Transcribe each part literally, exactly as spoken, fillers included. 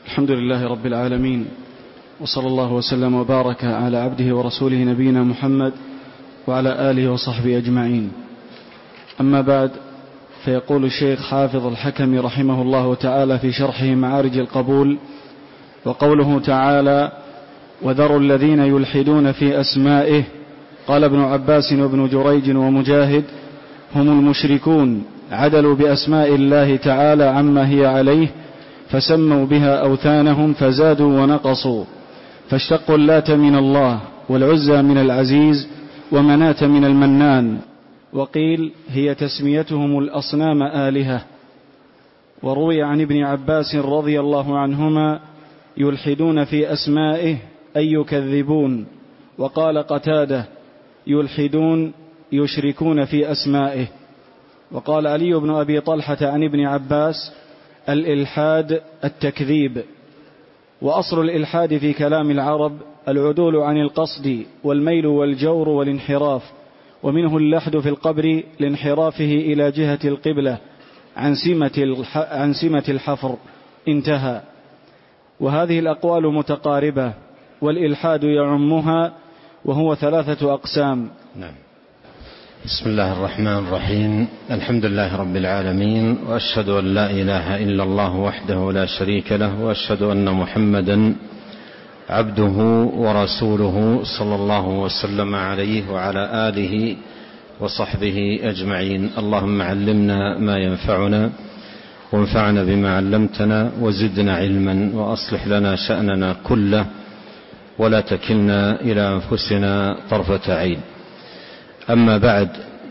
الحمد لله رب العالمين، وصلى الله وسلم وبارك على عبده ورسوله نبينا محمد وعلى آله وصحبه أجمعين. أما بعد، فيقول الشيخ حافظ الحكم رحمه الله تعالى في شرحه معارج القبول: وقوله تعالى: وذروا الذين يلحدون في أسمائه. قال ابن عباس وابن جريج ومجاهد: هم المشركون عدلوا بأسماء الله تعالى عما هي عليه، فسموا بها أوثانهم فزادوا ونقصوا، فاشتقوا اللات من الله، والعزى من العزيز، ومناة من المنان. وقيل هي تسميتهم الأصنام آلهة. وروي عن ابن عباس رضي الله عنهما: يلحدون في أسمائه أي يكذبون. وقال قتادة: يلحدون يشركون في أسمائه. وقال علي بن أبي طلحة عن ابن عباس: الإلحاد التكذيب. وأصل الإلحاد في كلام العرب العدول عن القصد والميل والجور والانحراف، ومنه اللحد في القبر لانحرافه إلى جهة القبلة عن سمة عن سمة الحفر. انتهى. وهذه الأقوال متقاربة، والإلحاد يعمها، وهو ثلاثة أقسام. نعم. بسم الله الرحمن الرحيم. الحمد لله رب العالمين، وأشهد أن لا إله إلا الله وحده لا شريك له، وأشهد أن محمدا عبده ورسوله صلى الله وسلم عليه وعلى آله وصحبه أجمعين. اللهم علمنا ما ينفعنا، وانفعنا بما علمتنا، وزدنا علما، وأصلح لنا شأننا كله، ولا تكلنا إلى أنفسنا طرفة عين. أما بعد،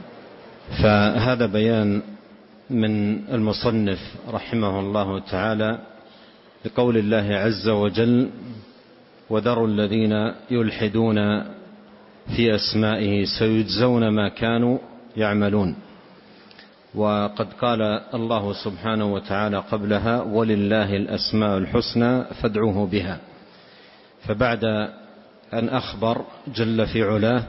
فهذا بيان من المصنف رحمه الله تعالى لقول الله عز وجل: وذروا الذين يلحدون في أسمائه سيجزون ما كانوا يعملون. وقد قال الله سبحانه وتعالى قبلها: ولله الأسماء الحسنى فادعوه بها. فبعد أن أخبر جل في علاه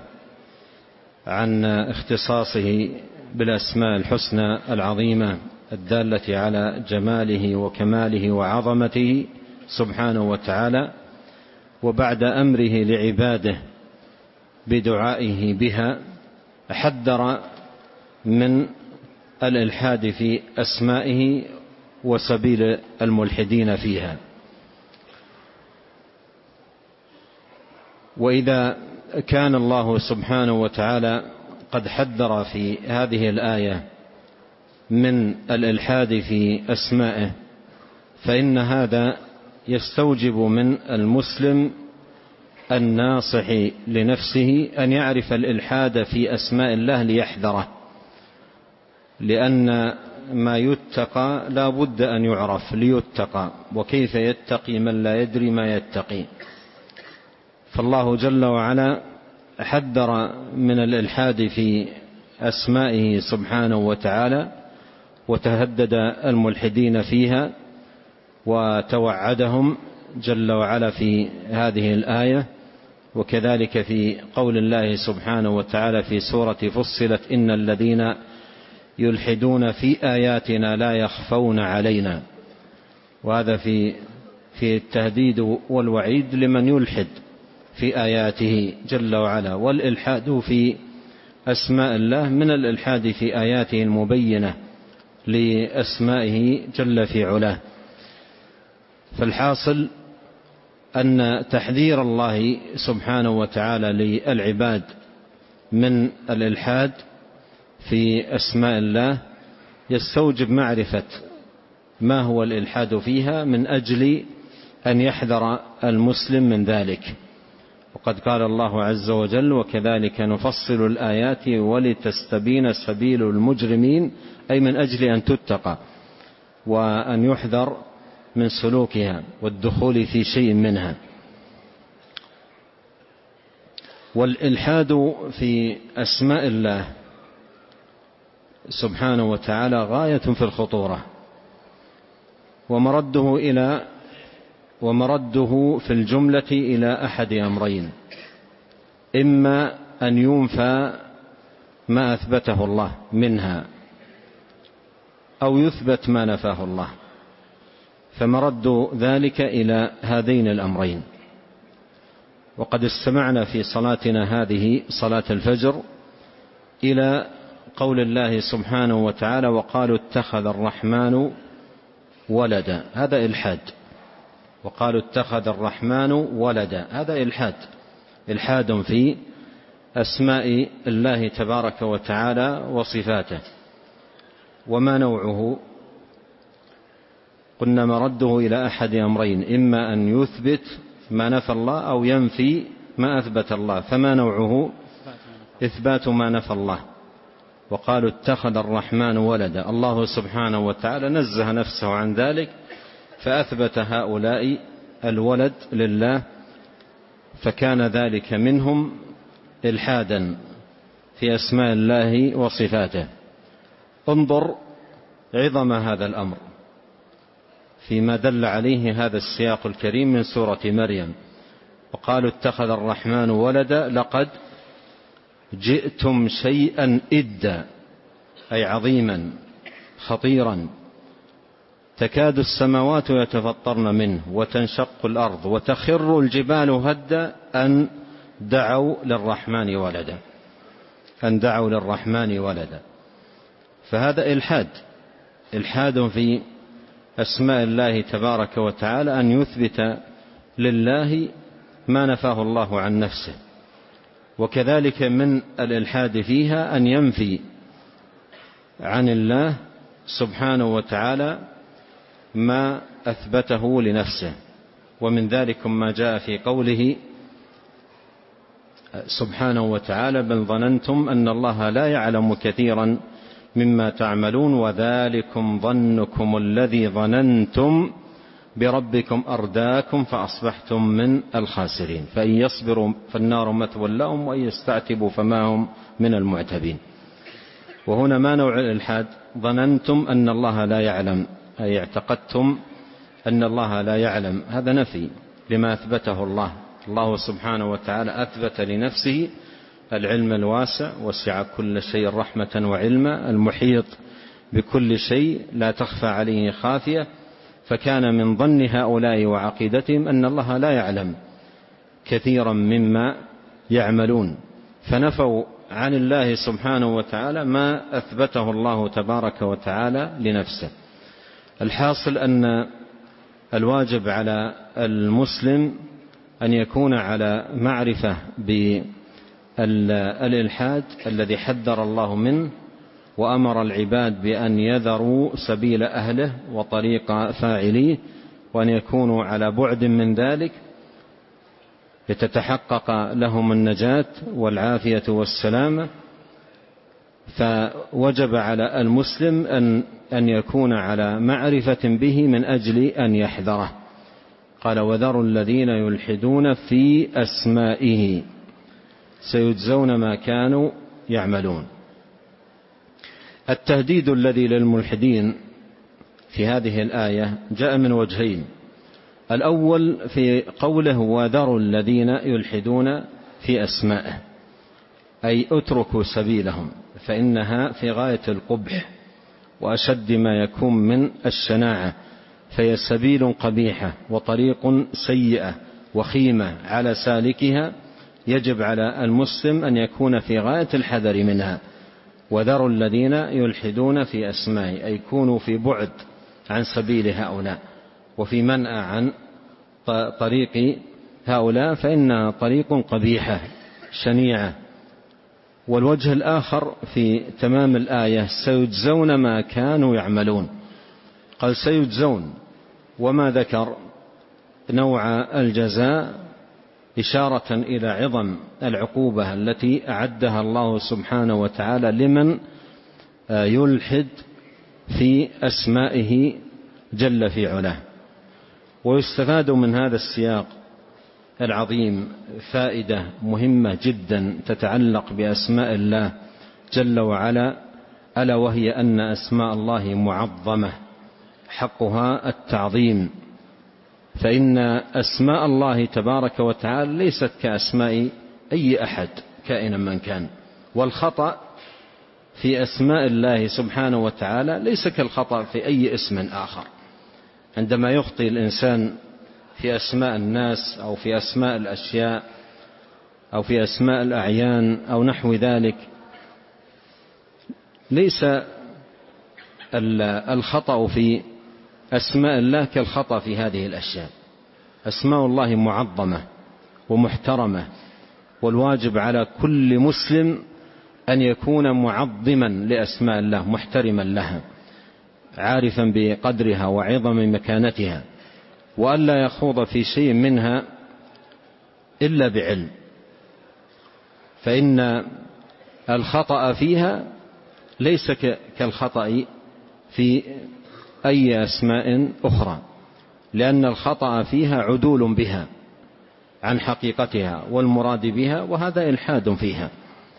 عن اختصاصه بالأسماء الحسنى العظيمة الدالة على جماله وكماله وعظمته سبحانه وتعالى، وبعد أمره لعباده بدعائه بها، حذر من الإلحاد في أسمائه وسبيل الملحدين فيها. وإذا كان الله سبحانه وتعالى قد حذر في هذه الآية من الإلحاد في أسمائه، فإن هذا يستوجب من المسلم الناصح لنفسه أن يعرف الإلحاد في أسماء الله ليحذره، لأن ما يتقى لا بد أن يعرف ليتقى، وكيف يتقي من لا يدري ما يتقي. فالله جل وعلا حذر من الإلحاد في أسمائه سبحانه وتعالى، وتهدد الملحدين فيها، وتوعدهم جل وعلا في هذه الآية. وكذلك في قول الله سبحانه وتعالى في سورة فصلت: إن الذين يلحدون في آياتنا لا يخفون علينا. وهذا في في التهديد والوعيد لمن يلحد في آياته جل وعلا. والإلحاد في أسماء الله من الإلحاد في آياته المبينة لأسمائه جل في علاه. فالحاصل أن تحذير الله سبحانه وتعالى للعباد من الإلحاد في أسماء الله يستوجب معرفة ما هو الإلحاد فيها، من أجل أن يحذر المسلم من ذلك. وقد قال الله عز وجل: وكذلك نفصل الآيات ولتستبين سبيل المجرمين، أي من أجل أن تتقى وأن يحذر من سلوكها والدخول في شيء منها. والإلحاد في أسماء الله سبحانه وتعالى غاية في الخطورة، ومرده إلى ومرده في الجملة إلى أحد أمرين: إما أن ينفى ما أثبته الله منها، أو يثبت ما نفاه الله. فمرد ذلك إلى هذين الأمرين. وقد استمعنا في صلاتنا هذه صلاة الفجر إلى قول الله سبحانه وتعالى: وقالوا اتخذ الرحمن ولدا. هذا إلحاد. وقالوا اتخذ الرحمن ولدا، هذا إلحاد، إلحاد في أسماء الله تبارك وتعالى وصفاته. وما نوعه؟ قلنا مرده إلى أحد أمرين: إما أن يثبت ما نفى الله أو ينفي ما أثبت الله. فما نوعه؟ إثبات ما نفى الله. وقالوا اتخذ الرحمن ولدا، الله سبحانه وتعالى نزه نفسه عن ذلك، فأثبت هؤلاء الولد لله، فكان ذلك منهم إلحادا في أسماء الله وصفاته. انظر عظم هذا الأمر فيما دل عليه هذا السياق الكريم من سورة مريم: وقالوا اتخذ الرحمن ولدا لقد جئتم شيئا إدا، أي عظيما خطيرا، تكاد السماوات يتفطرن منه وتنشق الأرض وتخر الجبال هدا أن دعوا للرحمن ولدا، أن دعوا للرحمن ولدا. فهذا إلحاد، إلحاد في أسماء الله تبارك وتعالى، أن يثبت لله ما نفاه الله عن نفسه. وكذلك من الإلحاد فيها أن ينفي عن الله سبحانه وتعالى ما أثبته لنفسه. ومن ذلك ما جاء في قوله سبحانه وتعالى: بل ظننتم أن الله لا يعلم كثيرا مما تعملون وذلكم ظنكم الذي ظننتم بربكم أرداكم فأصبحتم من الخاسرين فإن يصبروا فالنار مثوى لهم وإن يستعتبوا فما هم من المعتبين. وهنا ما نوع الإلحاد؟ ظننتم أن الله لا يعلم، أي اعتقدتم أن الله لا يعلم. هذا نفي لما أثبته الله. الله سبحانه وتعالى أثبت لنفسه العلم الواسع، وسع كل شيء رحمة وعلما، المحيط بكل شيء، لا تخفى عليه خافية. فكان من ظن هؤلاء وعقيدتهم أن الله لا يعلم كثيرا مما يعملون، فنفوا عن الله سبحانه وتعالى ما أثبته الله تبارك وتعالى لنفسه. الحاصل أن الواجب على المسلم أن يكون على معرفة بالإلحاد الذي حذر الله منه، وأمر العباد بأن يذروا سبيل أهله وطريق فاعليه، وأن يكونوا على بعد من ذلك لتتحقق لهم النجاة والعافية والسلامة. فوجب على المسلم أن أن يكون على معرفة به من أجل أن يحذره. قال: وذروا الذين يلحدون في أسمائه سيجزون ما كانوا يعملون. التهديد الذي للملحدين في هذه الآية جاء من وجهين: الأول في قوله: وذروا الذين يلحدون في أسمائه، أي اتركوا سبيلهم، فإنها في غاية القبح وأشد ما يكون من الشناعة، فهي سبيل قبيحة وطريق سيئة وخيمة على سالكها، يجب على المسلم أن يكون في غاية الحذر منها. وذروا الذين يلحدون في أسمائه، أي كونوا في بعد عن سبيل هؤلاء وفي منأى عن طريق هؤلاء، فإنها طريق قبيحة شنيعة. والوجه الآخر في تمام الآية: سيجزون ما كانوا يعملون. قال سيجزون، وما ذكر نوع الجزاء إشارة إلى عظم العقوبة التي أعدها الله سبحانه وتعالى لمن يلحد في أسمائه جل في علاه. ويستفاد من هذا السياق العظيم فائدة مهمة جدا تتعلق بأسماء الله جل وعلا، ألا وهي أن أسماء الله معظمة حقها التعظيم. فإن أسماء الله تبارك وتعالى ليست كأسماء أي أحد كائنا من كان، والخطأ في أسماء الله سبحانه وتعالى ليس كالخطأ في أي اسم آخر. عندما يخطئ الإنسان في أسماء الناس أو في أسماء الأشياء أو في أسماء الأعيان أو نحو ذلك، ليس الخطأ في أسماء الله كالخطأ في هذه الأشياء. أسماء الله معظمة ومحترمة، والواجب على كل مسلم أن يكون معظما لأسماء الله، محترما لها، عارفا بقدرها وعظم مكانتها، وألا يخوض في شيء منها إلا بعلم، فإن الخطأ فيها ليس كالخطأ في أي أسماء أخرى، لأن الخطأ فيها عدول بها عن حقيقتها والمراد بها، وهذا إلحاد فيها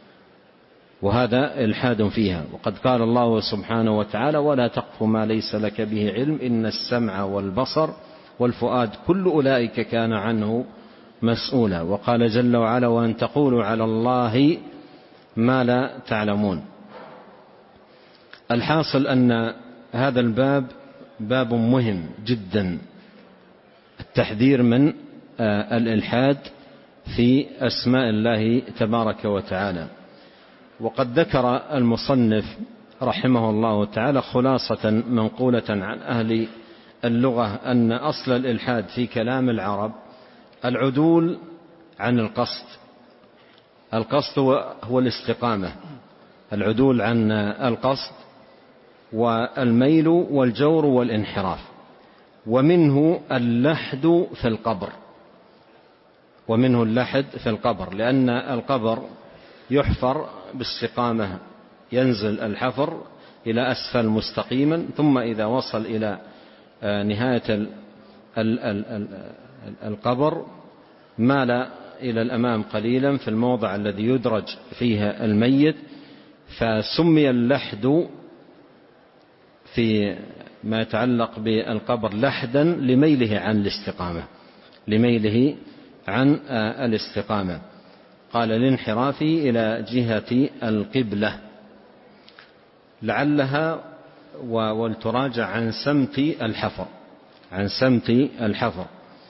وهذا إلحاد فيها. وقد قال الله سبحانه وتعالى: ولا تقف ما ليس لك به علم إن السمع والبصر والفؤاد كل أولئك كان عنه مسؤولا. وقال جل وعلا: وأن تقولوا على الله ما لا تعلمون. الحاصل أن هذا الباب باب مهم جدا، التحذير من الإلحاد في أسماء الله تبارك وتعالى. وقد ذكر المصنف رحمه الله تعالى خلاصة منقولة عن أهل اللغة أن أصل الإلحاد في كلام العرب العدول عن القصد. القصد هو الاستقامة، العدول عن القصد والميل والجور والانحراف. ومنه اللحد في القبر، ومنه اللحد في القبر لأن القبر يحفر باستقامة، ينزل الحفر إلى أسفل مستقيما، ثم إذا وصل إلى نهاية القبر مال إلى الأمام قليلا في الموضع الذي يدرج فيه الميت، فسمي اللحد في ما يتعلق بالقبر لحدا لميله عن الاستقامة، لميله عن الاستقامة. قال: الانحراف إلى جهة القبلة، لعلها ولتراجع عن سمت الحفر، عن سمت الحفر.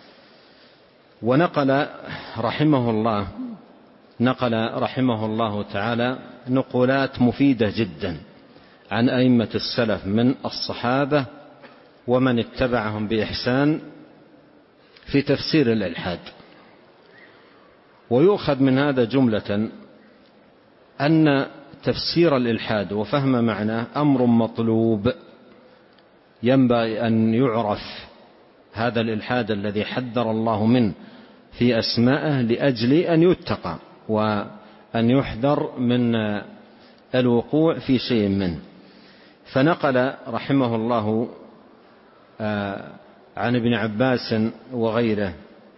ونقل رحمه الله نقل رحمه الله تعالى نقولات مفيدة جدا عن أئمة السلف من الصحابة ومن اتبعهم بإحسان في تفسير الإلحاد. ويؤخذ من هذا جملة أن تفسير الإلحاد وفهم معناه أمر مطلوب، ينبغي أن يعرف هذا الإلحاد الذي حذر الله منه في أسمائه لأجل أن يتقى وأن يحذر من الوقوع في شيء منه. فنقل رحمه الله عن ابن عباس وغيره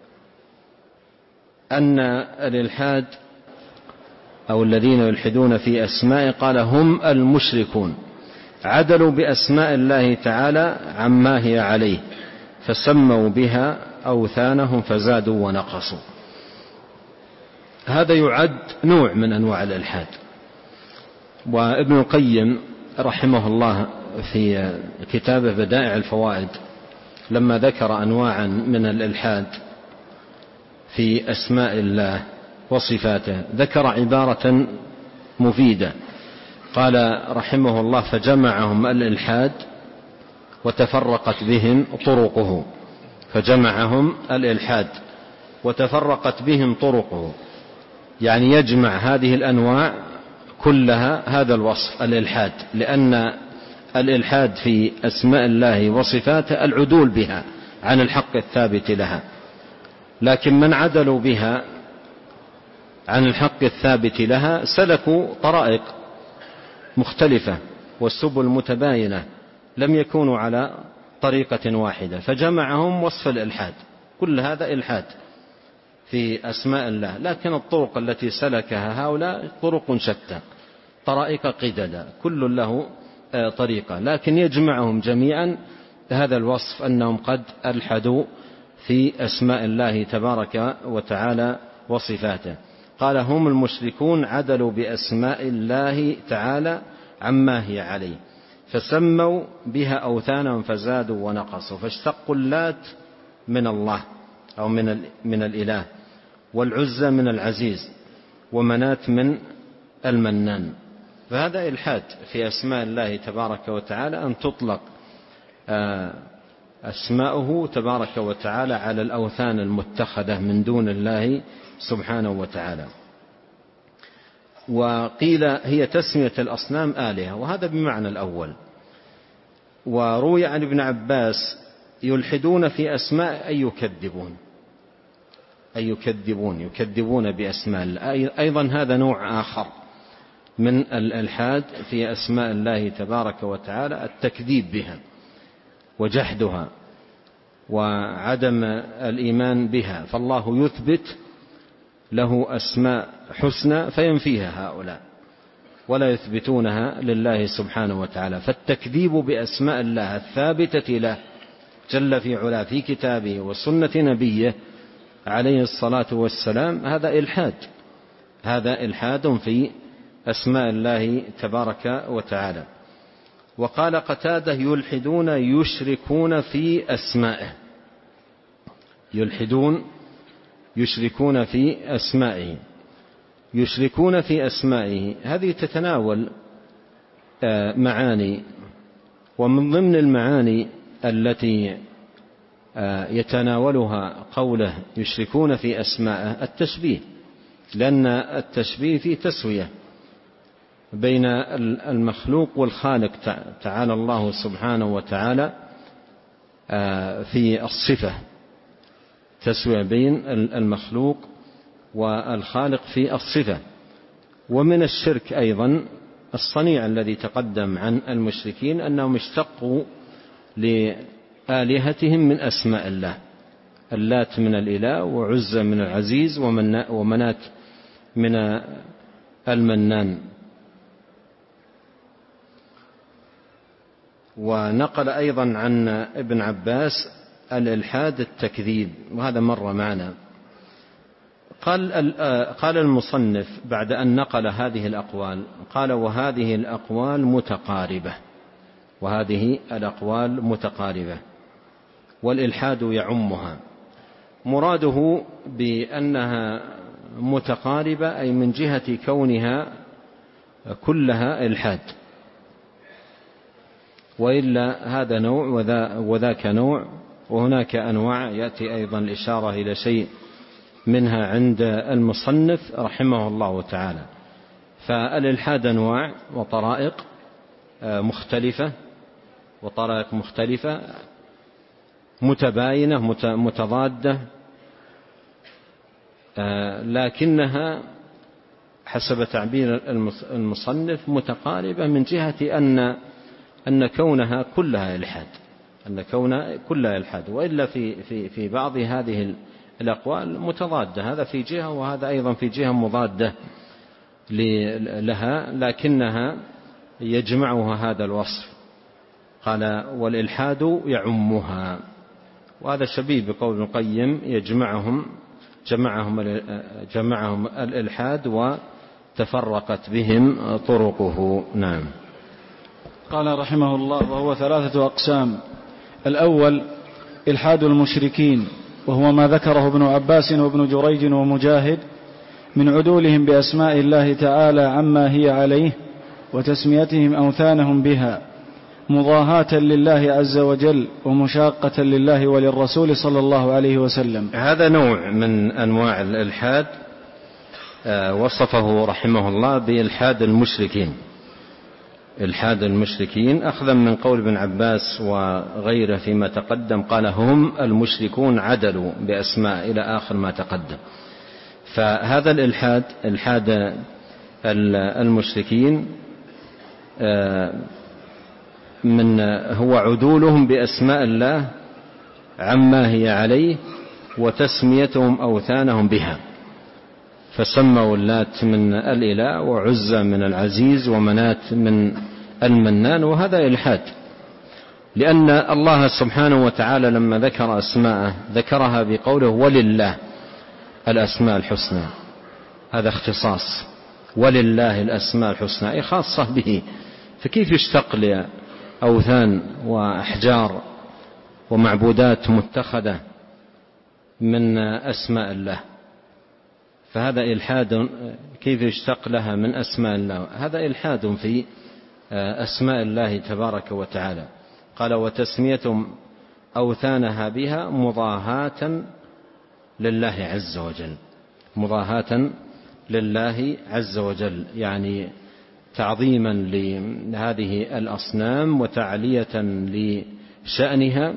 أن الإلحاد أو الذين يلحدون في أسماء قال: هم المشركون عدلوا بأسماء الله تعالى عما هي عليه، فسموا بها أوثانهم فزادوا ونقصوا. هذا يعد نوع من أنواع الإلحاد. وابن القيم رحمه الله في كتابه بدائع الفوائد لما ذكر أنواعا من الإلحاد في أسماء الله وصفاته ذكر عبارة مفيدة، قال رحمه الله: فجمعهم الإلحاد وتفرقت بهم طرقه. فجمعهم الإلحاد وتفرقت بهم طرقه، يعني يجمع هذه الأنواع كلها هذا الوصف الإلحاد، لأن الإلحاد في أسماء الله وصفاته العدول بها عن الحق الثابت لها. لكن من عدلوا بها عن الحق الثابت لها سلكوا طرائق مختلفة والسبل متباينة، لم يكونوا على طريقة واحدة، فجمعهم وصف الإلحاد. كل هذا إلحاد في أسماء الله، لكن الطرق التي سلكها هؤلاء طرق شتى، طرائق قددا، كل له طريقة، لكن يجمعهم جميعا هذا الوصف أنهم قد ألحدوا في أسماء الله تبارك وتعالى وصفاته. قال: هم المشركون عدلوا بأسماء الله تعالى عما هي عليه، فسموا بها أوثانهم فزادوا ونقصوا، فاشتقوا اللات من الله أو من من الإله، والعزى من العزيز، ومنات من المنان. فهذا إلحاد في أسماء الله تبارك وتعالى، أن تطلق أسماؤه تبارك وتعالى على الأوثان المتخذة من دون الله سبحانه وتعالى. وقيل هي تسمية الأصنام آلهة، وهذا بمعنى الأول. وروي عن ابن عباس يلحدون في أسماء أي يكذبون أي يكذبون يكذبون بأسماء الله. أيضا هذا نوع آخر من الإلحاد في أسماء الله تبارك وتعالى، التكذيب بها وجحدها وعدم الإيمان بها. فالله يثبت له أسماء حسنى فينفيها هؤلاء ولا يثبتونها لله سبحانه وتعالى. فالتكذيب بأسماء الله الثابتة له جل في علا في كتابه وسنة نبيه عليه الصلاة والسلام هذا إلحاد، هذا إلحاد في أسماء الله تبارك وتعالى. وقال قتادة يلحدون يشركون في أسمائه، يلحدون يشركون في أسمائه. يشركون في أسمائه هذه تتناول معاني، ومن ضمن المعاني التي يتناولها قوله يشركون في أسمائه التشبيه، لأن التشبيه فيه تسوية بين المخلوق والخالق تعالى الله سبحانه وتعالى في الصفة، تسوية بين المخلوق والخالق في الصفة. ومن الشرك أيضا الصنيع الذي تقدم عن المشركين أنهم اشتقوا لآلهتهم من أسماء الله، اللات من الإله، وعزى من العزيز، ومنات من المنان. ونقل أيضا عن ابن عباس الإلحاد التكذيب، وهذا مر معنا. قال قال المصنف بعد أن نقل هذه الأقوال، قال وهذه الأقوال متقاربة، وهذه الأقوال متقاربة والإلحاد يعمها. مراده بأنها متقاربة أي من جهة كونها كلها إلحاد، وإلا هذا نوع وذاك نوع، وهناك أنواع يأتي أيضا الإشارة إلى شيء منها عند المصنف رحمه الله تعالى. فالإلحاد أنواع وطرائق مختلفة وطرائق مختلفة متباينة متضادة، لكنها حسب تعبير المصنف متقاربة من جهة أن أن كونها كلها إلحاد، أن كونها كلها إلحاد. وإلا في في في بعض هذه الأقوال متضادة، هذا في جهة وهذا أيضا في جهة مضادة لها، لكنها يجمعها هذا الوصف. قال والإلحاد يعمها، وهذا شبيه بقول ابن القيم يجمعهم جمعهم جمعهم الإلحاد وتفرقت بهم طرقه. نعم. قال رحمه الله وهو ثلاثة أقسام. الأول إلحاد المشركين، وهو ما ذكره ابن عباس وابن جريج ومجاهد من عدولهم بأسماء الله تعالى عما هي عليه وتسميتهم أوثانهم بها مضاهاة لله عز وجل ومشاقة لله وللرسول صلى الله عليه وسلم. هذا نوع من أنواع الإلحاد وصفه رحمه الله بإلحاد المشركين. إلحاد المشركين أخذا من قول ابن عباس وغيره فيما تقدم، قال هم المشركون عدلوا بأسماء إلى آخر ما تقدم. فهذا الإلحاد إلحاد المشركين من هو عدولهم بأسماء الله عما هي عليه وتسميتهم أوثانهم بها، فسموا اللات من الإله وعزى من العزيز ومنات من المنان، وهذا إلحاد. لأن الله سبحانه وتعالى لما ذكر أسماءه ذكرها بقوله ولله الأسماء الحسنى، هذا اختصاص، ولله الأسماء الحسنى أي خاصة به، فكيف يشتق أوثان وأحجار ومعبودات متخذة من أسماء الله، فهذا إلحاد. كيف يشتق لها من أسماء الله؟ هذا إلحاد في أسماء الله تبارك وتعالى. قال وتسمية أوثانها بها مضاهاة لله عز وجل، مضاهاة لله عز وجل، يعني تعظيما لهذه الأصنام وتعلية لشأنها،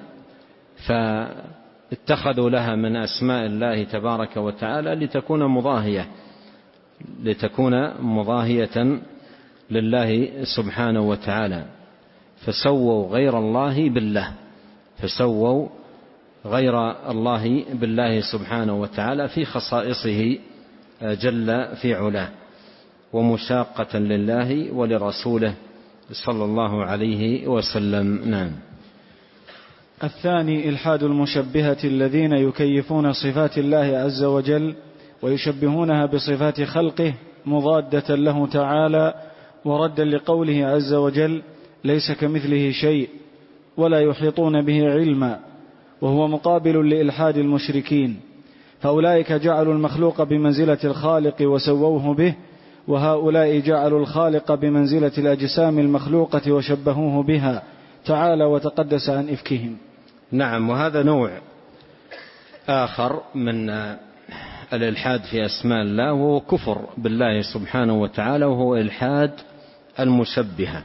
فاتخذوا لها من أسماء الله تبارك وتعالى لتكون مضاهية لتكون مضاهية لله سبحانه وتعالى، فسووا غير الله بالله فسووا غير الله بالله سبحانه وتعالى في خصائصه جل في علاه، ومشاقة لله ولرسوله صلى الله عليه وسلم. نعم. الثاني إلحاد المشبهة الذين يكيفون صفات الله عز وجل ويشبهونها بصفات خلقه مضادة له تعالى، وردا لقوله عز وجل ليس كمثله شيء ولا يحيطون به علما، وهو مقابل لإلحاد المشركين، فأولئك جعلوا المخلوق بمنزلة الخالق وسووه به، وهؤلاء جعلوا الخالق بمنزلة الأجسام المخلوقة وشبهوه بها تعالى وتقدس عن إفكهم. نعم. وهذا نوع آخر من الإلحاد في أسماء الله، وهو كفر بالله سبحانه وتعالى، وهو إلحاد المشبهة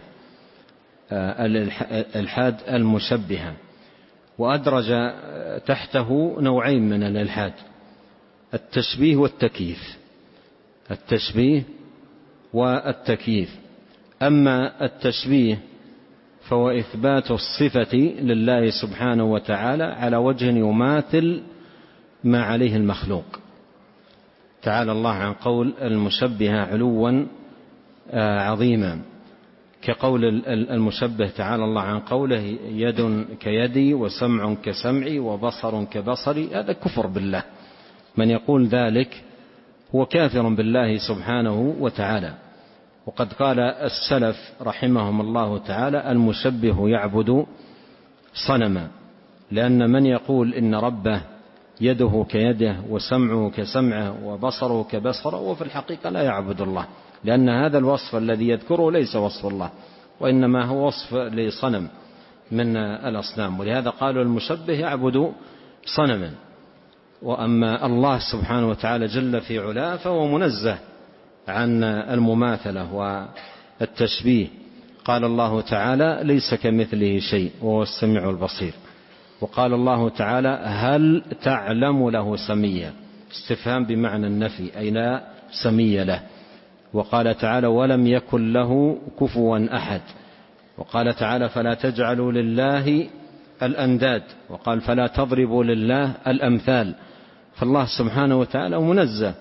الإلحاد المشبهة وأدرج تحته نوعين من الإلحاد: التشبيه والتكييف التشبيه والتكييف. أما التشبيه فهو إثبات الصفة لله سبحانه وتعالى على وجه يماثل ما عليه المخلوق. تعالى الله عن قول المشبهة علوا عظيما، كقول المشبه تعالى الله عن قوله يد كيدي وسمع كسمعي وبصر كبصري. هذا كفر بالله، من يقول ذلك هو كافر بالله سبحانه وتعالى. وقد قال السلف رحمهم الله تعالى المشبه يعبد صنما، لأن من يقول إن ربه يده كيده وسمعه كسمعه وبصره كبصره وفي الحقيقة لا يعبد الله، لأن هذا الوصف الذي يذكره ليس وصف الله، وإنما هو وصف لصنم من الأصنام، ولهذا قالوا المشبه يعبد صنما. وأما الله سبحانه وتعالى جل في علاه فهو منزه عن المماثلة والتشبيه. قال الله تعالى ليس كمثله شيء وهو السميع البصير. وقال الله تعالى هل تعلم له سميا، استفهام بمعنى النفي، أي لا سمي له. وقال تعالى ولم يكن له كفوا أحد. وقال تعالى فلا تجعلوا لله الأنداد. وقال فلا تضربوا لله الأمثال. فالله سبحانه وتعالى منزه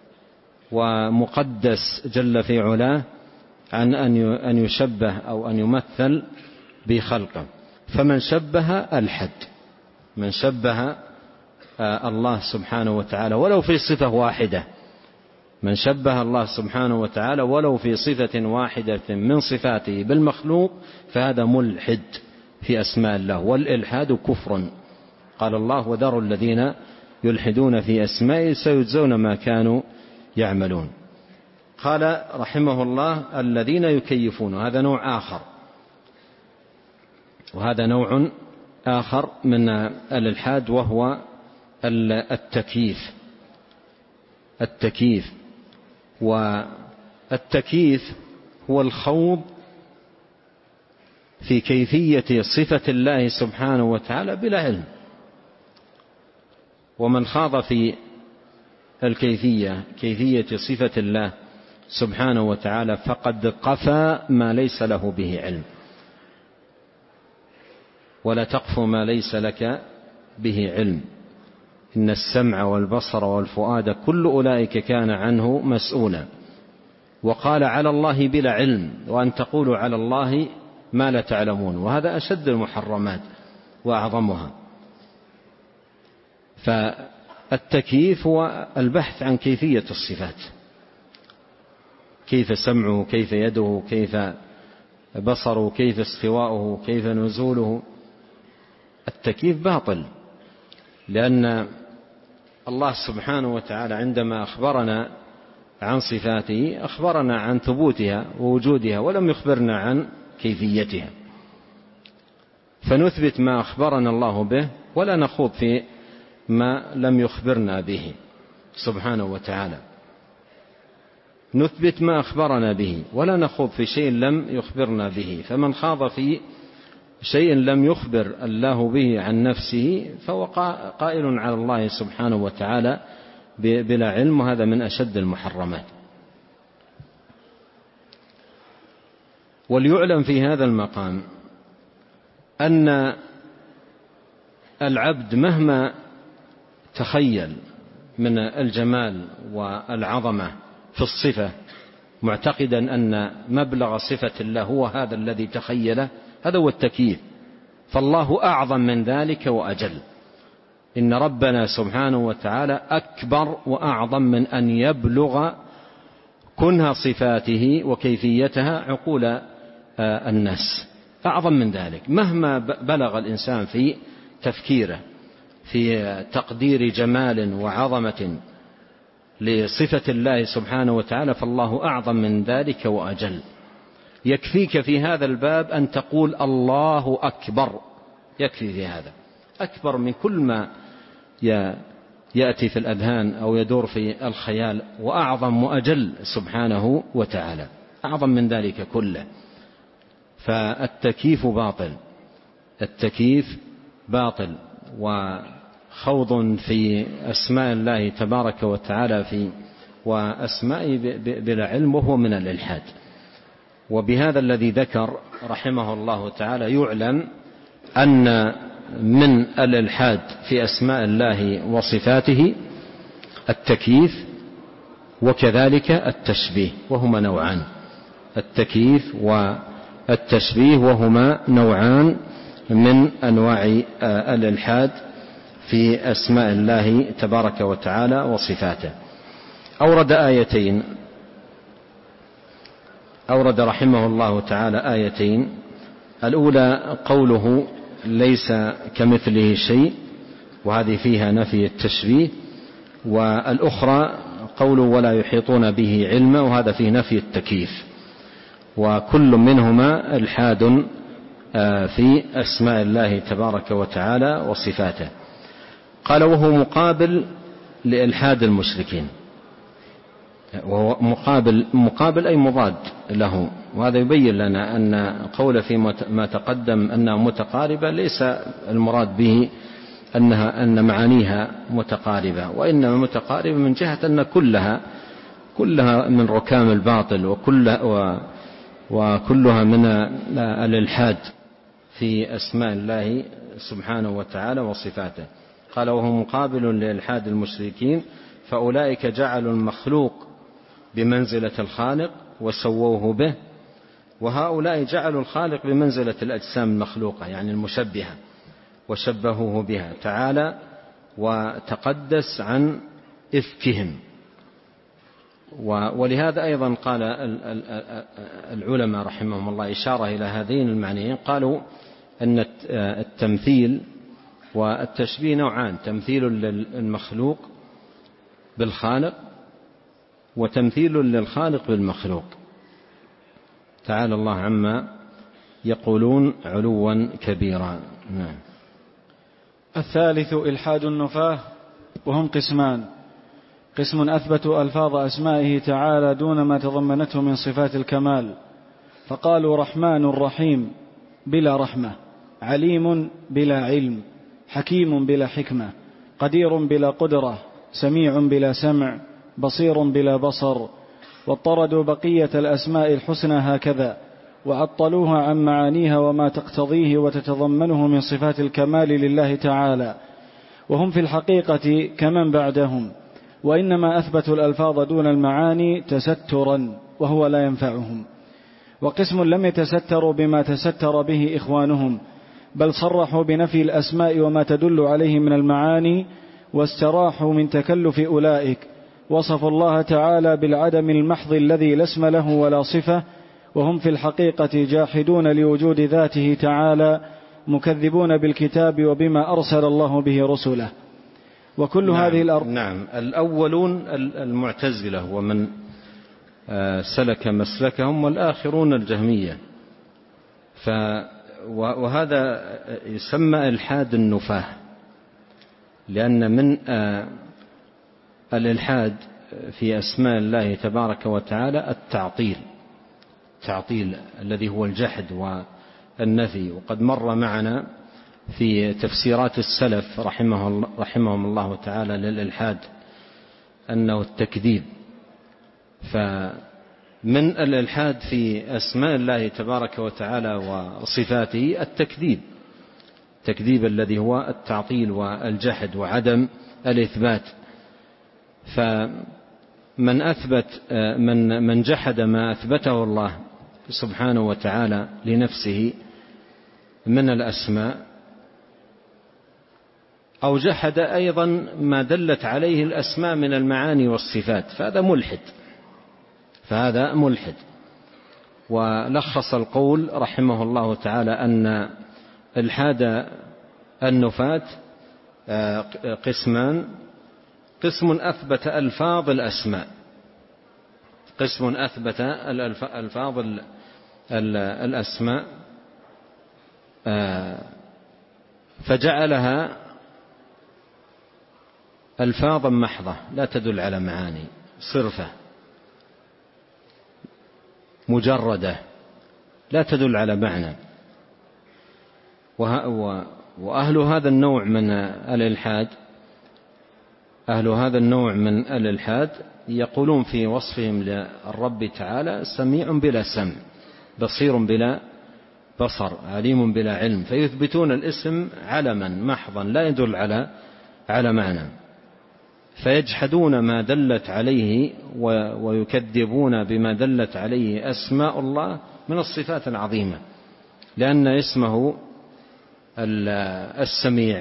ومقدس جل في علاه عن أن يشبه أو أن يمثل بخلقه. فمن شبه الحد، من شبه الله سبحانه وتعالى ولو في صفة واحدة، من شبه الله سبحانه وتعالى ولو في صفة واحدة من صفاته بالمخلوق فهذا ملحد في أسماء الله، والإلحاد كفر. قال الله وذروا الذين يلحدون في أسمائه سيجزون ما كانوا يعملون. قال رحمه الله الذين يكيفون، هذا نوع آخر، وهذا نوع آخر من الإلحاد وهو التكييف. التكييف والتكييف هو الخوض في كيفية صفة الله سبحانه وتعالى بلا علم، ومن خاض في الكيفية كيفية صفة الله سبحانه وتعالى فقد قفى ما ليس له به علم. ولا تقف ما ليس لك به علم، إن السمع والبصر والفؤاد كل أولئك كان عنه مسؤولا. وقال على الله بلا علم، وأن تقولوا على الله ما لا تعلمون، وهذا أشد المحرمات وأعظمها. فالتكييف هو البحث عن كيفية الصفات، كيف سمعه، كيف يده، كيف بصره، كيف استواؤه، كيف نزوله. التكييف باطل، لأن الله سبحانه وتعالى عندما أخبرنا عن صفاته أخبرنا عن ثبوتها ووجودها، ولم يخبرنا عن كيفيتها، فنثبت ما أخبرنا الله به ولا نخوض في ما لم يخبرنا به سبحانه وتعالى. نثبت ما أخبرنا به ولا نخوض في شيء لم يخبرنا به. فمن خاض في شيء لم يخبر الله به عن نفسه فهو قائل على الله سبحانه وتعالى بلا علم، وهذا من أشد المحرمات. وليعلم في هذا المقام أن العبد مهما تخيل من الجمال والعظمة في الصفة، معتقدا أن مبلغ صفة الله هو هذا الذي تخيله، هذا هو التكييف. فالله أعظم من ذلك وأجل. إن ربنا سبحانه وتعالى أكبر وأعظم من أن يبلغ كنها صفاته وكيفيتها عقول الناس، أعظم من ذلك. مهما بلغ الإنسان في تفكيره في تقدير جمال وعظمة لصفة الله سبحانه وتعالى، فالله أعظم من ذلك وأجل. يكفيك في هذا الباب أن تقول الله أكبر، يكفي في هذا، أكبر من كل ما يأتي في الأذهان أو يدور في الخيال، وأعظم وأجل سبحانه وتعالى، أعظم من ذلك كله. فالتكييف باطل، التكييف باطل، وخوض في أسماء الله تبارك وتعالى في وأسمائه بلا علم، وهو من الإلحاد. وبهذا الذي ذكر رحمه الله تعالى يعلم أن من الإلحاد في أسماء الله وصفاته التكييف، وكذلك التشبيه، وهما نوعان، التكييف والتشبيه وهما نوعان من أنواع الإلحاد في أسماء الله تبارك وتعالى وصفاته. أورد آيتين، أورد رحمه الله تعالى آيتين. الأولى قوله ليس كمثله شيء، وهذه فيها نفي التشبيه، والأخرى قوله ولا يحيطون به علما، وهذا فيه نفي التكييف. وكل منهما إلحاد في أسماء الله تبارك وتعالى وصفاته. قال وهو مقابل لإلحاد المشركين، وهو مقابل, مقابل أي مضاد له. وهذا يبين لنا أن قول في ما تقدم أنها متقاربة ليس المراد به أنها أن معانيها متقاربة، وإنما متقاربة من جهة أن كلها كلها من ركام الباطل، وكلها, وكلها من الإلحاد في أسماء الله سبحانه وتعالى وصفاته. قال وهو مقابل لإلحاد المشركين، فأولئك جعلوا المخلوق بمنزلة الخالق وسووه به، وهؤلاء جعلوا الخالق بمنزلة الأجسام المخلوقة يعني المشبهة، وشبهوه بها تعالى وتقدس عن إفكهم. ولهذا أيضا قال العلماء رحمهم الله إشارة إلى هذين المعنيين، قالوا أن التمثيل والتشبيه نوعان، تمثيل للمخلوق بالخالق، وتمثيل للخالق بالمخلوق. تعالى الله عما يقولون علوا كبيرا. نعم. الثالث إلحاد النفاة، وهم قسمان: قسم أثبتوا ألفاظ أسمائه تعالى دون ما تضمنته من صفات الكمال، فقالوا رحمن رحيم بلا رحمة، عليم بلا علم، حكيم بلا حكمة، قدير بلا قدرة، سميع بلا سمع، بصير بلا بصر. واضطردوا بقية الأسماء الحسنى هكذا، وعطلوها عن معانيها وما تقتضيه وتتضمنه من صفات الكمال لله تعالى، وهم في الحقيقة كمن بعدهم، وإنما أثبتوا الألفاظ دون المعاني تسترا، وهو لا ينفعهم. وقسم لم يتستروا بما تستر به إخوانهم، بل صرحوا بنفي الأسماء وما تدل عليه من المعاني، واستراحوا من تكلف أولئك. وصفوا الله تعالى بالعدم المحض الذي لا اسم له ولا صفة، وهم في الحقيقة جاحدون لوجود ذاته تعالى مكذبون بالكتاب وبما أرسل الله به رسله. وكل نعم هذه الأرض نعم الأولون المعتزلة ومن سلك مسلكهم، والآخرون الجهمية. ف وهذا يسمى إلحاد النفاة، لأن من الإلحاد في أسماء الله تبارك وتعالى التعطيل، التعطيل الذي هو الجحد والنفي. وقد مر معنا في تفسيرات السلف رحمه رحمهم الله تعالى للإلحاد أنه التكذيب. فمن الإلحاد في أسماء الله تبارك وتعالى وصفاته التكذيب، التكذيب الذي هو التعطيل والجحد وعدم الإثبات. فمن أثبت من من جحد ما أثبته الله سبحانه وتعالى لنفسه من الأسماء، أو جحد أيضا ما دلت عليه الأسماء من المعاني والصفات، فهذا ملحد فهذا ملحد. ولخص القول رحمه الله تعالى أن إلحاد النفاة قسمان: قسم أثبت ألفاظ الأسماء، قسم أثبت ألفاظ الأسماء فجعلها ألفاظا محضة لا تدل على معاني، صرفة مجردة لا تدل على معنى. وأهل هذا النوع من الإلحاد أهل هذا النوع من الإلحاد يقولون في وصفهم للرب تعالى: سميع بلا سمع، بصير بلا بصر، عليم بلا علم. فيثبتون الاسم علما محضا لا يدل على على معنى، فيجحدون ما دلت عليه ويكذبون بما دلت عليه أسماء الله من الصفات العظيمة، لأن اسمه السميع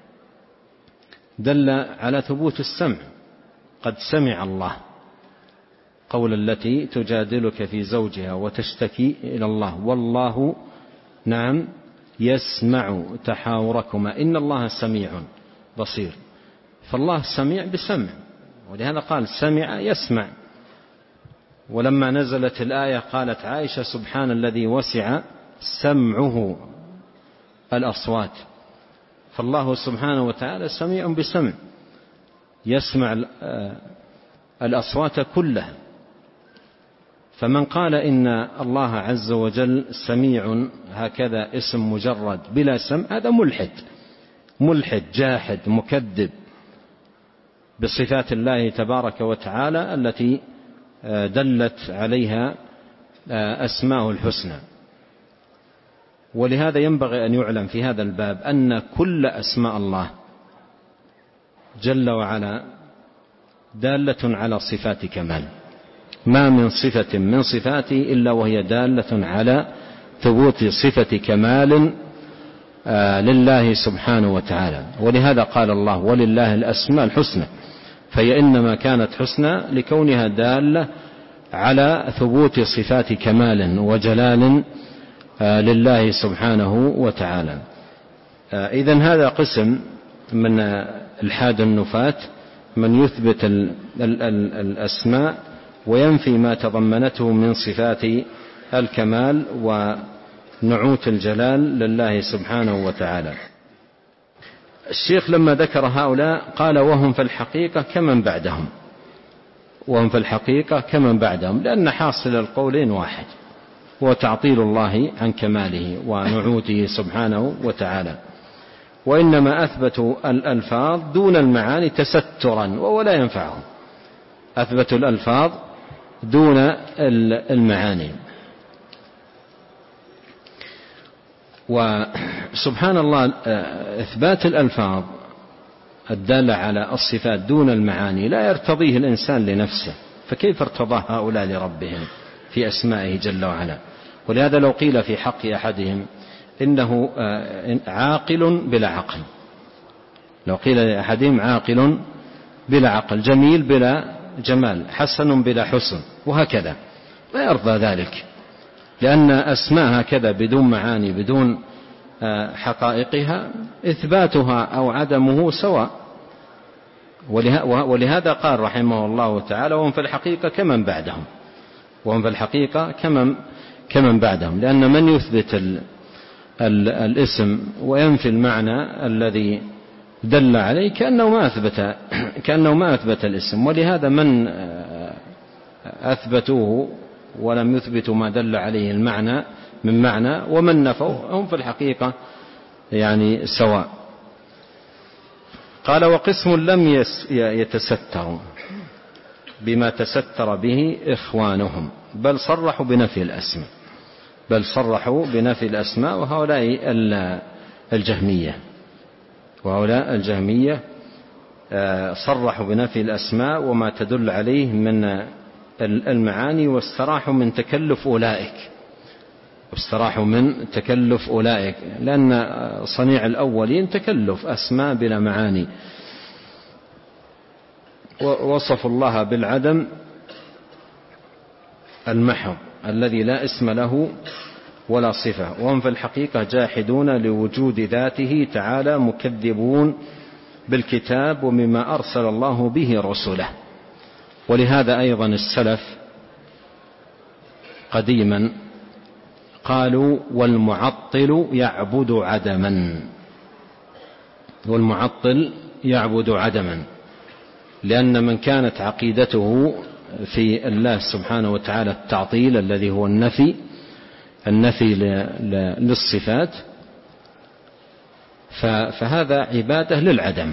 دل على ثبوت السمع. قد سمع الله قول التي تجادلك في زوجها وتشتكي إلى الله، والله نعم يسمع تحاوركما إن الله سميع بصير. فالله سميع بسمع، ولهذا قال سمع يسمع. ولما نزلت الآية قالت عائشة: سبحان الذي وسع سمعه الأصوات. فالله سبحانه وتعالى سميع بسمع، يسمع الأصوات كلها. فمن قال إن الله عز وجل سميع هكذا اسم مجرد بلا سمع، هذا ملحد ملحد جاحد مكذب بصفات الله تبارك وتعالى التي دلت عليها أسماءه الحسنى. ولهذا ينبغي أن يعلم في هذا الباب أن كل أسماء الله جل وعلا دالة على صفات كمال، ما من صفة من صفاته إلا وهي دالة على ثبوت صفة كمال لله سبحانه وتعالى. ولهذا قال الله: ولله الأسماء الحسنى، فهي إنما كانت حسنى لكونها دالة على ثبوت صفات كمال وجلال لله سبحانه وتعالى. إذن هذا قسم من إلحاد النفاة، من يثبت الأسماء وينفي ما تضمنته من صفات الكمال ونعوت الجلال لله سبحانه وتعالى. الشيخ لما ذكر هؤلاء قال: وهم في الحقيقة كمن بعدهم، وهم في الحقيقة كمن بعدهم، لأن حاصل القولين واحد، وتعطيل الله عن كماله ونعوته سبحانه وتعالى. وإنما أثبتوا الألفاظ دون المعاني تسترا وهو لا ينفعهم، أثبتوا الألفاظ دون المعاني. وسبحان الله، إثبات الألفاظ الدالة على الصفات دون المعاني لا يرتضيه الإنسان لنفسه، فكيف ارتضاه هؤلاء لربهم في أسمائه جل وعلا؟ ولهذا لو قيل في حق أحدهم إنه عاقل بلا عقل، لو قيل لأحدهم عاقل بلا عقل، جميل بلا جمال، حسن بلا حسن، وهكذا، لا يرضى ذلك. لأن أسماء هكذا بدون معاني بدون حقائقها إثباتها أو عدمه سواء. ولهذا قال رحمه الله تعالى وهم في الحقيقة كمن بعدهم وهم في الحقيقة كمن, كمن بعدهم لأن من يثبت ال ال الاسم وينفي المعنى الذي دل عليه كأنه ما أثبت, كأنه ما أثبت الاسم. ولهذا من أثبتوه ولم يثبتوا ما دل عليه المعنى من معنى ومن نفوا هم في الحقيقة يعني سواء. قال وقسم لم يتستروا بما تستر به إخوانهم بل صرحوا بنفي الأسماء بل صرحوا بنفي الأسماء وهؤلاء الجهمية وهؤلاء الجهمية صرحوا بنفي الأسماء وما تدل عليه من المعاني واستراحوا من تكلف أولئك واستراحوا من تكلف أولئك لأن صنيع الأولين تكلف أسماء بلا معاني. ووصفوا الله بالعدم المحض الذي لا اسم له ولا صفة وهم في الحقيقة جاحدون لوجود ذاته تعالى مكذبون بالكتاب ومما أرسل الله به رسوله. ولهذا أيضا السلف قديما قالوا والمعطل يعبد عدما والمعطل يعبد عدما لأن من كانت عقيدته في الله سبحانه وتعالى التعطيل الذي هو النفي النفي للصفات فهذا عبادة للعدم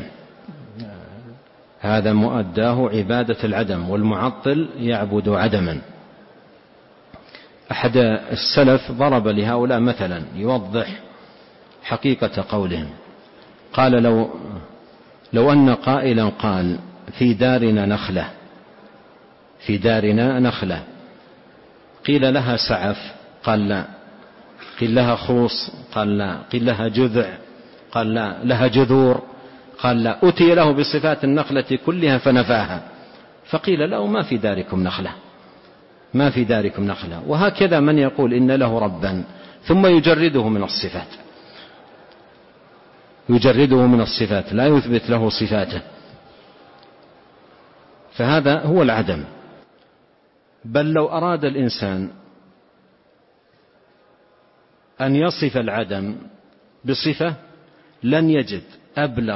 هذا مؤداه عبادة العدم والمعطل يعبد عدما. أحد السلف ضرب لهؤلاء مثلا يوضح حقيقة قولهم قال لو, لو أن قائلا قال في دارنا نخلة في دارنا نخلة قيل لها سعف قال لا قيل لها خوص قال لا قيل لها جذع قال لا لها جذور قال لا أتي له بصفات النخلة كلها فنفاها فقيل له ما في داركم نخلة ما في داركم نخلة. وهكذا من يقول إن له ربا ثم يجرده من الصفات يجرده من الصفات لا يثبت له صفاته فهذا هو العدم. بل لو أراد الإنسان أن يصف العدم بصفة لن يجد أبلغ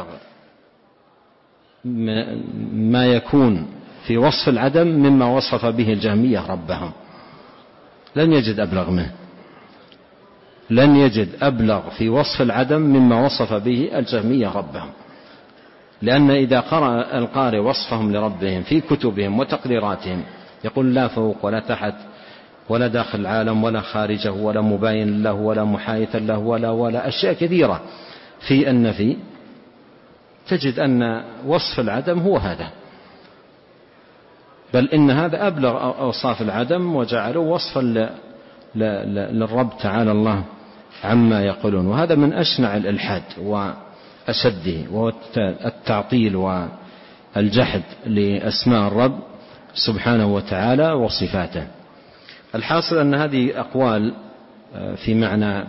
ما يكون في وصف العدم مما وصف به الجهمية ربهم لن يجد أبلغ منه لن يجد أبلغ في وصف العدم مما وصف به الجهمية ربهم. لأن إذا قرأ القارئ وصفهم لربهم في كتبهم وتقريراتهم يقول لا فوق ولا تحت ولا داخل العالم ولا خارجه ولا مباين له ولا محايثا له ولا ولا أشياء كثيرة في النفي تجد أن وصف العدم هو هذا بل إن هذا أبلغ أوصاف العدم وجعلوا وصفا للرب تعالى الله عما يقولون. وهذا من أشنع الإلحاد وأشده وهو التعطيل والجحد لأسماء الرب سبحانه وتعالى وصفاته. الحاصل أن هذه أقوال في معنى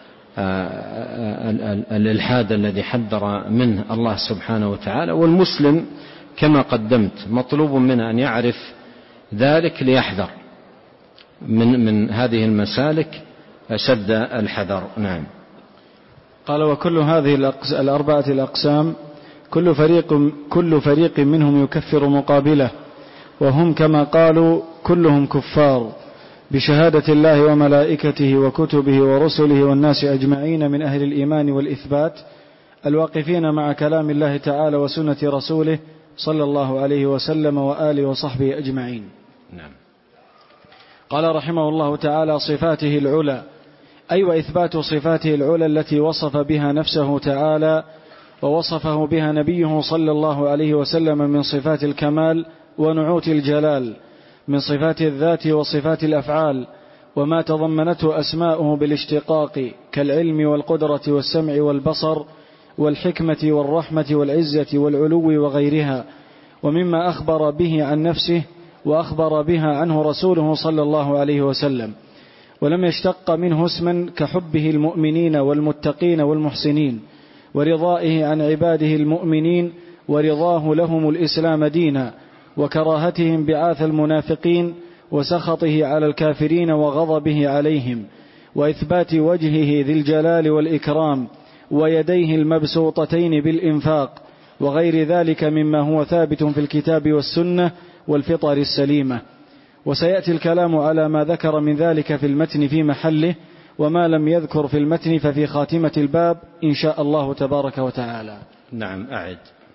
الإلحاد الذي حذر منه الله سبحانه وتعالى. والمسلم كما قدمت مطلوب منه أن يعرف ذلك ليحذر من, من هذه المسالك أشد الحذر. نعم. قال وكل هذه الأربعة الأقسام كل فريق, كل فريق منهم يكفر مقابله وهم كما قالوا كلهم كفار بشهادة الله وملائكته وكتبه ورسله والناس أجمعين من أهل الإيمان والإثبات الواقفين مع كلام الله تعالى وسنة رسوله صلى الله عليه وسلم وآله وصحبه أجمعين. نعم. قال رحمه الله تعالى صفاته العلى أي وإثبات صفاته العلى التي وصف بها نفسه تعالى ووصفه بها نبيه صلى الله عليه وسلم من صفات الكمال ونعوت الجلال من صفات الذات وصفات الأفعال وما تضمنته أسماؤه بالاشتقاق كالعلم والقدرة والسمع والبصر والحكمة والرحمة والعزة والعلو وغيرها ومما أخبر به عن نفسه وأخبر بها عنه رسوله صلى الله عليه وسلم. ولم يشتق منه اسما كحبه المؤمنين والمتقين والمحسنين، ورضائه عن عباده المؤمنين، ورضاه لهم الإسلام دينا، وكراهتهم بعاث المنافقين، وسخطه على الكافرين وغضبه عليهم، وإثبات وجهه ذي الجلال والإكرام، ويديه المبسوطتين بالإنفاق، وغير ذلك مما هو ثابت في الكتاب والسنة والفطر السليمة. وسيأتي الكلام على ما ذكر من ذلك في المتن في محله، وما لم يذكر في المتن ففي خاتمة الباب إن شاء الله تبارك وتعالى. نعم أعد.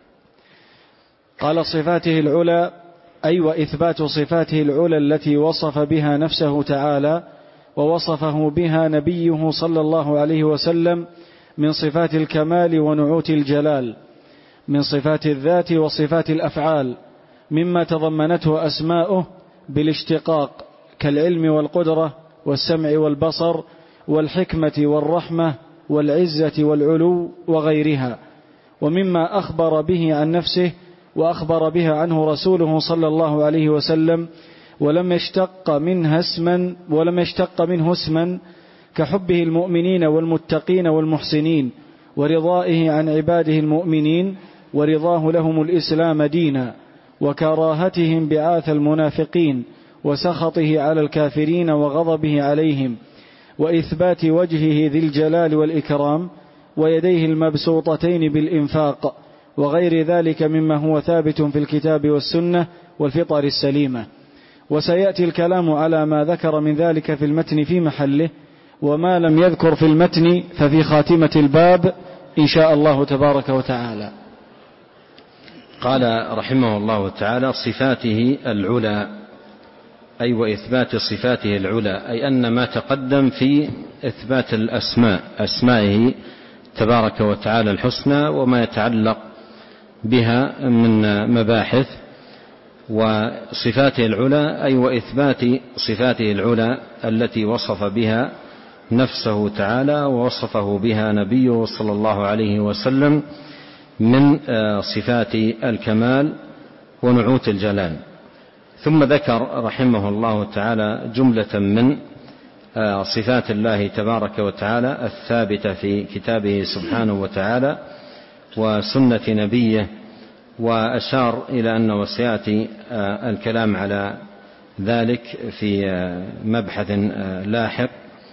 قال صفاته العلى، أي وإثبات صفاته العلى التي وصف بها نفسه تعالى ووصفه بها نبيه صلى الله عليه وسلم من صفات الكمال ونعوت الجلال، من صفات الذات وصفات الأفعال، مما تضمنته أسماؤه بالاشتقاق كالعلم والقدرة والسمع والبصر والحكمة والرحمة والعزة والعلو وغيرها، ومما أخبر به عن نفسه وأخبر بها عنه رسوله صلى الله عليه وسلم، ولم يشتق منه اسما ولم يشتق منه اسما كحبه المؤمنين والمتقين والمحسنين، ورضائه عن عباده المؤمنين، ورضاه لهم الإسلام دينا، وكراهتهم بعاث المنافقين، وسخطه على الكافرين وغضبه عليهم، وإثبات وجهه ذي الجلال والإكرام، ويديه المبسوطتين بالإنفاق، وغير ذلك مما هو ثابت في الكتاب والسنة والفطر السليمة. وسيأتي الكلام على ما ذكر من ذلك في المتن في محله، وما لم يذكر في المتن ففي خاتمة الباب إن شاء الله تبارك وتعالى. قال رحمه الله تعالى: صفاته العلى، أي وإثبات صفاته العلى، أي أن ما تقدم في إثبات الأسماء، أسمائه تبارك وتعالى الحسنى وما يتعلق بها من مباحث، وصفاته العلى أي وإثبات صفاته العلى التي وصف بها نفسه تعالى ووصفه بها نبيه صلى الله عليه وسلم من صفات الكمال ونعوت الجلال. ثم ذكر رحمه الله تعالى جملة من صفات الله تبارك وتعالى الثابتة في كتابه سبحانه وتعالى وسنة نبيه، وأشار إلى أنه سيأتي الكلام على ذلك في مبحث لاحق.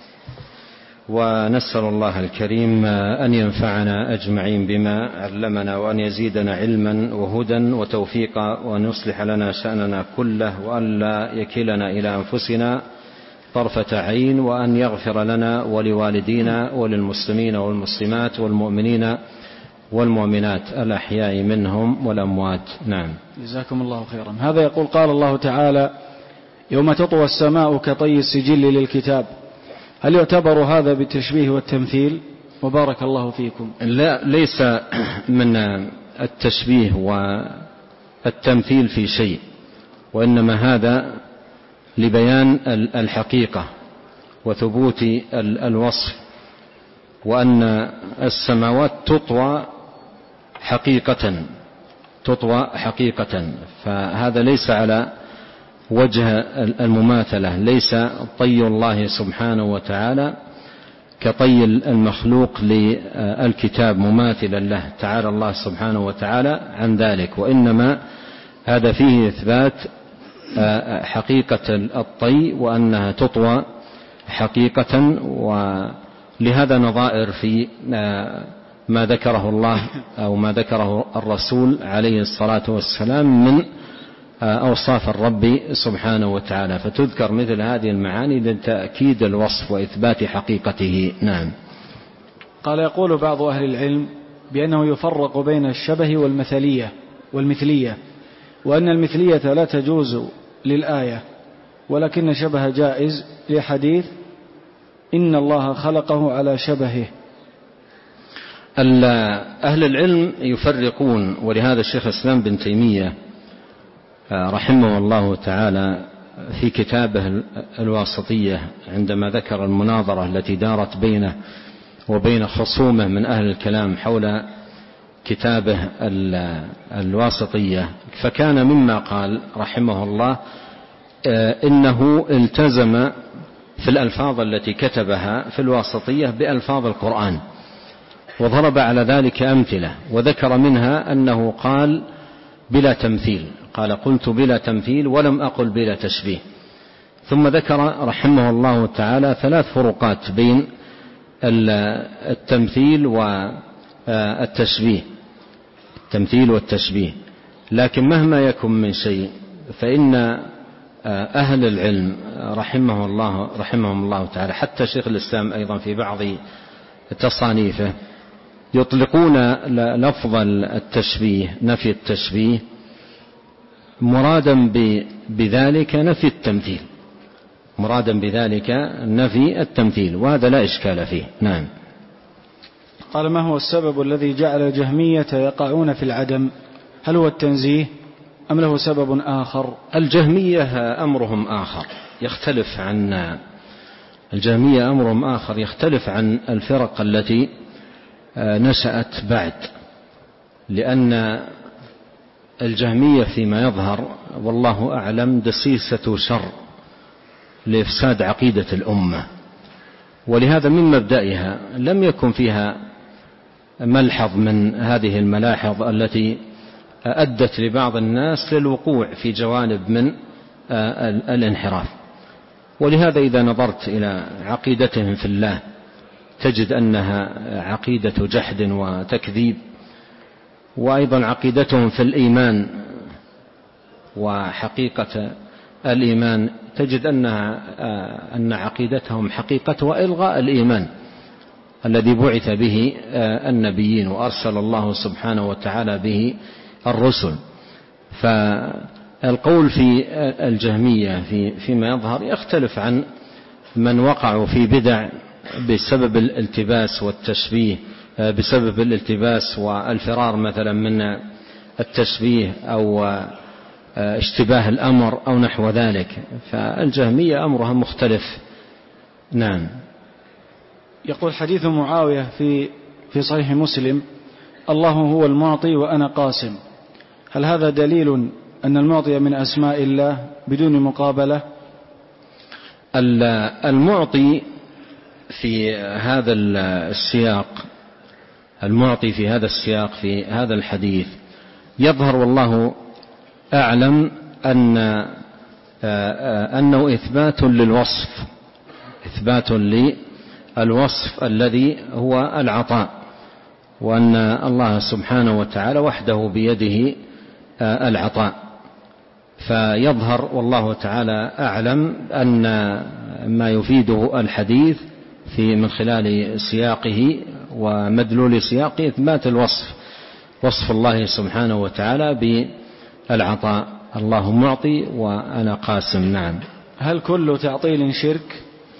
ونسأل الله الكريم أن ينفعنا أجمعين بما علمنا، وأن يزيدنا علما وهدى وتوفيقا، وأن يصلح لنا شأننا كله، وأن لا يكلنا إلى أنفسنا طرفة عين، وأن يغفر لنا ولوالدينا وللمسلمين والمسلمات والمؤمنين والمؤمنات الأحياء منهم والأموات. نعم. جزاكم الله خيرا. هذا يقول: قال الله تعالى: يوم تطوى السماء كطي السجل للكتاب. هل يعتبر هذا بالتشبيه والتمثيل؟ وبارك الله فيكم. لا، ليس من التشبيه والتمثيل في شيء، وإنما هذا لبيان الحقيقة وثبوت الوصف، وأن السماوات تطوى حقيقة تطوى حقيقة فهذا ليس على وجه المماثلة، ليس طي الله سبحانه وتعالى كطي المخلوق للكتاب مماثلا له، تعالى الله سبحانه وتعالى عن ذلك، وإنما هذا فيه إثبات حقيقة الطي وأنها تطوى حقيقة. ولهذا نظائر في ما ذكره الله أو ما ذكره الرسول عليه الصلاة والسلام من أوصاف الرب سبحانه وتعالى، فتذكر مثل هذه المعاني لتأكيد الوصف وإثبات حقيقته. نعم. قال: يقول بعض أهل العلم بأنه يفرق بين الشبه والمثلية والمثلية، وأن المثلية لا تجوز للآية، ولكن الشبه جائز لحديث إن الله خلقه على شبهه. أهل العلم يفرقون، ولهذا الشيخ الإسلام بن تيمية رحمه الله تعالى في كتابه الواسطية عندما ذكر المناظرة التي دارت بينه وبين خصومه من أهل الكلام حول كتابه الواسطية، فكان مما قال رحمه الله إنه التزم في الألفاظ التي كتبها في الواسطية بألفاظ القرآن، وضرب على ذلك أمثلة، وذكر منها أنه قال بلا تمثيل، قال قلت بلا تمثيل ولم أقل بلا تشبيه. ثم ذكر رحمه الله تعالى ثلاث فروقات بين التمثيل والتشبيه، التمثيل والتشبيه. لكن مهما يكن من شيء فإن أهل العلم رحمه الله رحمهم الله تعالى، حتى شيخ الإسلام أيضا في بعض تصانيفه، يطلقون لفظ التشبيه نفي التشبيه مرادا بذلك نفي التمثيل، مرادا بذلك نفي التمثيل، وهذا لا إشكال فيه. نعم. قال: ما هو السبب الذي جعل الجهمية يقعون في العدم؟ هل هو التنزيه أم له سبب آخر؟ الجهمية أمرهم آخر يختلف عن الجهمية أمرهم آخر يختلف عن الفرق التي نشأت بعد، لأن الجهمية فيما يظهر والله أعلم دسيسة شر لإفساد عقيدة الأمة، ولهذا من مبدئها لم يكن فيها ملحظ من هذه الملاحظ التي أدت لبعض الناس للوقوع في جوانب من الانحراف. ولهذا إذا نظرت إلى عقيدتهم في الله تجد أنها عقيدة جحد وتكذيب، وأيضا عقيدتهم في الإيمان وحقيقة الإيمان تجد أنها أن عقيدتهم حقيقة وإلغاء الإيمان الذي بعث به النبيين وأرسل الله سبحانه وتعالى به الرسل. فالقول في الجهمية في فيما يظهر يختلف عن من وقعوا في بدع بسبب الالتباس والتشبيه، بسبب الالتباس والفرار مثلا من التشبيه أو اشتباه الأمر أو نحو ذلك، فالجهمية أمرها مختلف. نعم. يقول: حديث معاوية في في صحيح مسلم: الله هو المعطي وأنا قاسم، هل هذا دليل أن المعطي من أسماء الله بدون مقابلة؟ المعطي في هذا السياق المعطي في هذا السياق في هذا الحديث يظهر والله أعلم أن أنه إثبات للوصف، إثبات للوصف الذي هو العطاء، وأن الله سبحانه وتعالى وحده بيده العطاء. فيظهر والله تعالى أعلم أن ما يفيده الحديث في من خلال سياقه ومدلول سياقه إثبات الوصف، وصف الله سبحانه وتعالى بالعطاء، الله معطي وأنا قاسم. نعم. هل كل تعطيل شرك؟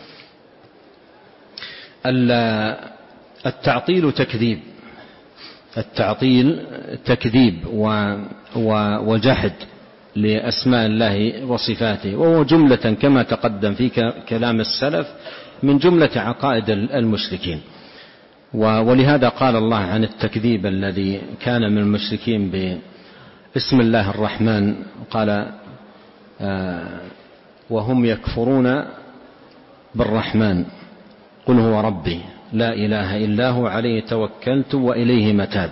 التعطيل تكذيب، التعطيل تكذيب وجحد لأسماء الله وصفاته، وهو جملة كما تقدم في كلام السلف من جملة عقائد المشركين. ولهذا قال الله عن التكذيب الذي كان من المشركين باسم الله الرحمن، قال وهم يكفرون بالرحمن قل هو ربي لا إله إلا هو عليه توكلت وإليه متاب.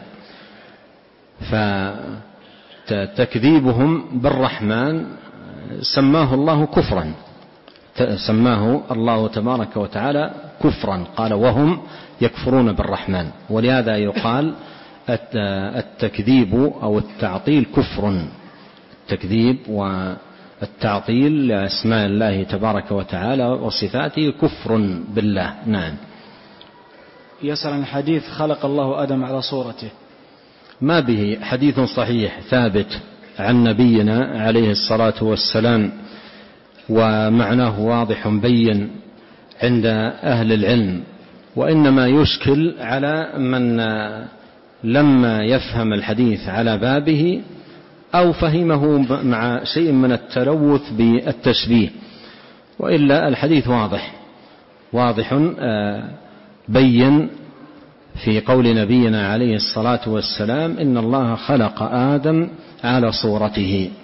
فتكذيبهم بالرحمن سماه الله كفرا، سماه الله تبارك وتعالى كفرا، قال وهم يكفرون بالرحمن. ولهذا يقال التكذيب أو التعطيل كفر، التكذيب والتعطيل لأسماء الله تبارك وتعالى وصفاته كفر بالله. نعم. يسأل عن حديث خلق الله آدم على صورته، ما به حديث صحيح ثابت عن نبينا عليه الصلاة والسلام، ومعناه واضح بين عند أهل العلم، وإنما يشكل على من لما يفهم الحديث على بابه أو فهمه مع شيء من التلوث بالتشبيه، وإلا الحديث واضح واضح بين في قول نبينا عليه الصلاة والسلام إن الله خلق آدم على صورته،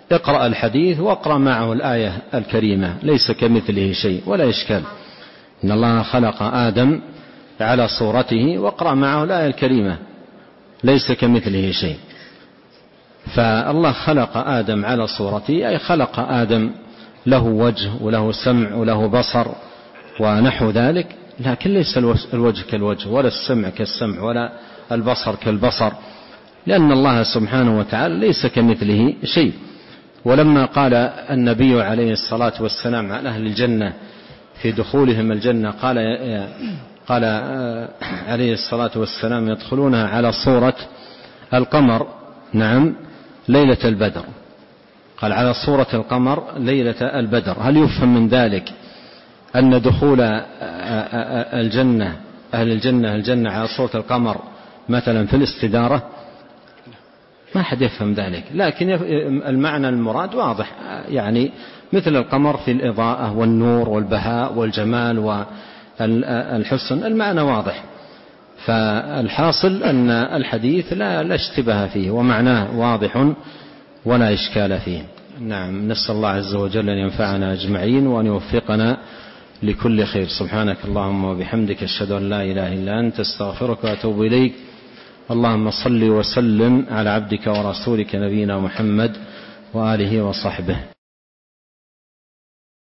اقرأ الحديث واقرأ معه الآية الكريمة، ليس كمثله شيء ولا إشكال. إن الله خلق آدم على صورته، واقرأ معه الآية الكريمة ليس كمثله شيء. فالله خلق آدم على صورته، أي خلق آدم له وجه وله سمع وله بصر ونحو ذلك، لكن ليس الوجه كالوجه ولا السمع كالسمع ولا البصر كالبصر، لأن الله سبحانه وتعالى ليس كمثله شيء. ولما قال النبي عليه الصلاة والسلام عن أهل الجنة في دخولهم الجنة، قال قال عليه الصلاة والسلام: يدخلونها على صورة القمر، نعم، ليلة البدر. قال: على صورة القمر ليلة البدر. هل يفهم من ذلك أن دخول الجنة أهل الجنة الجنة على صورة القمر مثلا في الاستدارة؟ ما حد يفهم ذلك، لكن المعنى المراد واضح، يعني مثل القمر في الإضاءة والنور والبهاء والجمال والحسن، المعنى واضح. فالحاصل أن الحديث لا, لا اشتبه فيه ومعناه واضح ولا إشكال فيه. نعم، نسأل الله عز وجل أن ينفعنا أجمعين وأن يوفقنا لكل خير. سبحانك اللهم وبحمدك، أشهد أن لا إله إلا أنت، استغفرك وأتوب إليك. اللهم صل وسلم على عبدك ورسولك نبينا محمد وآله وصحبه.